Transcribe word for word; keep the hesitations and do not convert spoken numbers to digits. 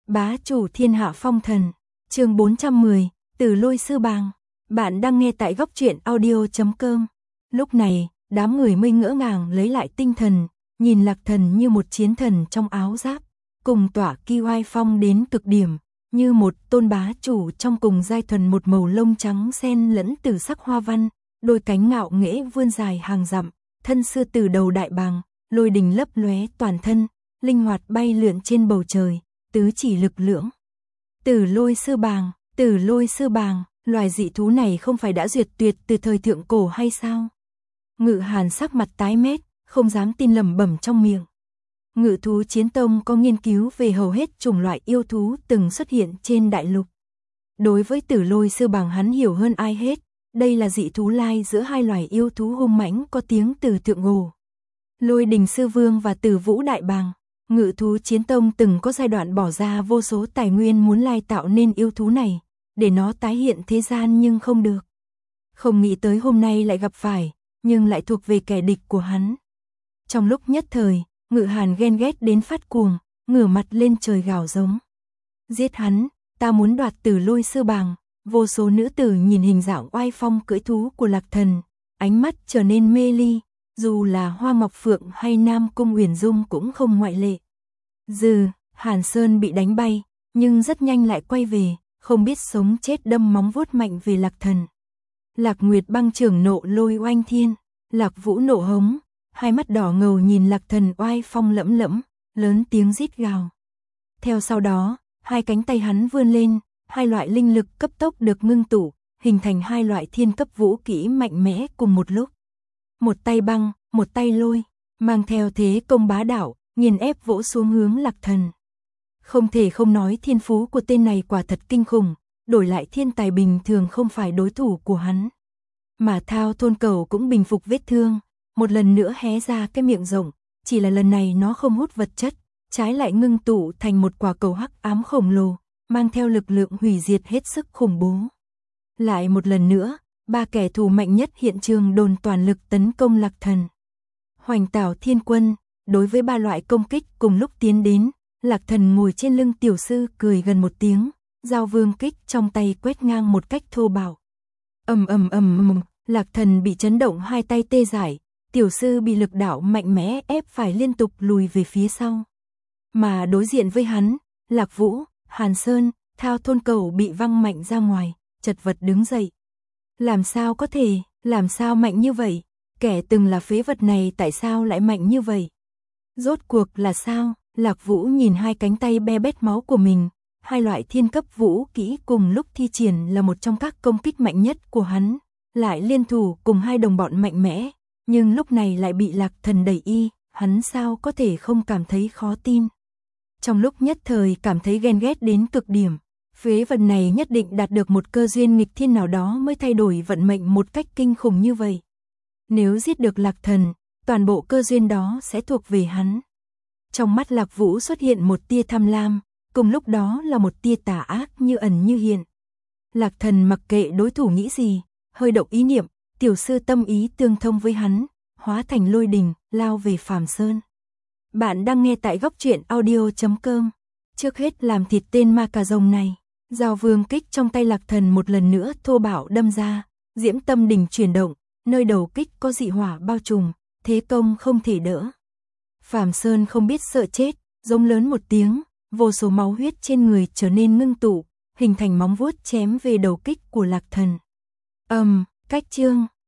Bá chủ thiên hạ phong thần, chương bốn trăm mười, Tử Lôi sư bàng. Bạn đang nghe tại góc truyện audio chấm com. Lúc này, đám người mới ngỡ ngàng lấy lại tinh thần, nhìn Lạc Thần như một chiến thần trong áo giáp, cùng tỏa ki oai phong đến cực điểm, như một tôn bá chủ trong cùng giai thuần một màu lông trắng xen lẫn từ sắc hoa văn, đôi cánh ngạo nghễ vươn dài hàng dặm, thân sư tử đầu đại bàng, lôi đình lấp lóe toàn thân, linh hoạt bay lượn trên bầu trời, tứ chỉ lực lưỡng. Tử Lôi sư bàng, Tử Lôi sư bàng, loài dị thú này không phải đã duyệt tuyệt từ thời thượng cổ hay sao? Ngự Hàn sắc mặt tái mét, không dám tin lẩm bẩm trong miệng. Ngự thú chiến tông có nghiên cứu về hầu hết chủng loại yêu thú từng xuất hiện trên đại lục. Đối với Tử Lôi sư bàng hắn hiểu hơn ai hết, đây là dị thú lai giữa hai loài yêu thú hung mãnh có tiếng từ thượng cổ. Lôi đình sư vương và Tử Vũ đại bàng. Ngự thú chiến tông từng có giai đoạn bỏ ra vô số tài nguyên muốn lai tạo nên yêu thú này, để nó tái hiện thế gian nhưng không được. Không nghĩ tới hôm nay lại gặp phải, nhưng lại thuộc về kẻ địch của hắn. Trong lúc nhất thời, Ngự Hàn ghen ghét đến phát cuồng, ngửa mặt lên trời gào giống. Giết hắn, ta muốn đoạt Tử Lôi sư bàng. Vô số nữ tử nhìn hình dạng oai phong cưỡi thú của Lạc Thần, ánh mắt trở nên mê ly. Dù là Hoa Ngọc Phượng hay Nam Cung Uyển Dung cũng không ngoại lệ. Dừ, Hàn Sơn bị đánh bay, nhưng rất nhanh lại quay về, không biết sống chết đâm móng vuốt mạnh về Lạc Thần. Lạc Nguyệt băng trưởng nộ lôi oanh thiên, Lạc Vũ nộ hống, hai mắt đỏ ngầu nhìn Lạc Thần oai phong lẫm lẫm, lớn tiếng rít gào. Theo sau đó, hai cánh tay hắn vươn lên, hai loại linh lực cấp tốc được ngưng tụ, hình thành hai loại thiên cấp vũ kỹ mạnh mẽ cùng một lúc. Một tay băng, một tay lôi, mang theo thế công bá đạo, nghiền ép vỗ xuống hướng Lạc Thần. Không thể không nói thiên phú của tên này quả thật kinh khủng, đổi lại thiên tài bình thường không phải đối thủ của hắn. Mà Thao Thôn Cầu cũng bình phục vết thương, một lần nữa hé ra cái miệng rộng, chỉ là lần này nó không hút vật chất, trái lại ngưng tụ thành một quả cầu hắc ám khổng lồ, mang theo lực lượng hủy diệt hết sức khủng bố. Lại một lần nữa, ba kẻ thù mạnh nhất hiện trường đồn toàn lực tấn công Lạc Thần. Hoành Tảo Thiên Quân, đối với ba loại công kích cùng lúc tiến đến, Lạc Thần ngồi trên lưng tiểu sư cười gần một tiếng, giao vương kích trong tay quét ngang một cách thô bạo. Ầm ầm ầm ầm, Lạc Thần bị chấn động hai tay tê dại, tiểu sư bị lực đạo mạnh mẽ ép phải liên tục lùi về phía sau. Mà đối diện với hắn, Lạc Vũ, Hàn Sơn, Thao Thôn Cầu bị văng mạnh ra ngoài, chật vật đứng dậy. Làm sao có thể, làm sao mạnh như vậy? Kẻ từng là phế vật này tại sao lại mạnh như vậy? Rốt cuộc là sao? Lạc Vũ nhìn hai cánh tay be bét máu của mình, hai loại thiên cấp vũ kỹ cùng lúc thi triển là một trong các công kích mạnh nhất của hắn, lại liên thủ cùng hai đồng bọn mạnh mẽ, nhưng lúc này lại bị Lạc Thần đẩy y, hắn sao có thể không cảm thấy khó tin. Trong lúc nhất thời cảm thấy ghen ghét đến cực điểm, phế vật này nhất định đạt được một cơ duyên nghịch thiên nào đó mới thay đổi vận mệnh một cách kinh khủng như vậy. Nếu giết được Lạc Thần, toàn bộ cơ duyên đó sẽ thuộc về hắn. Trong mắt Lạc Vũ xuất hiện một tia tham lam, cùng lúc đó là một tia tà ác như ẩn như hiện. Lạc Thần mặc kệ đối thủ nghĩ gì, hơi động ý niệm, tiểu sư tâm ý tương thông với hắn, hóa thành lôi đình, lao về Phàm Sơn. Bạn đang nghe tại góc truyện audio chấm com. Trước hết làm thịt tên ma cà rồng này. Giao vương kích trong tay Lạc Thần một lần nữa thô bạo đâm ra, diễm tâm đỉnh chuyển động, nơi đầu kích có dị hỏa bao trùm, thế công không thể đỡ. Phàm Sơn không biết sợ chết, giống lớn một tiếng, vô số máu huyết trên người trở nên ngưng tụ, hình thành móng vuốt chém về đầu kích của Lạc Thần. Ầm, um, cách chương.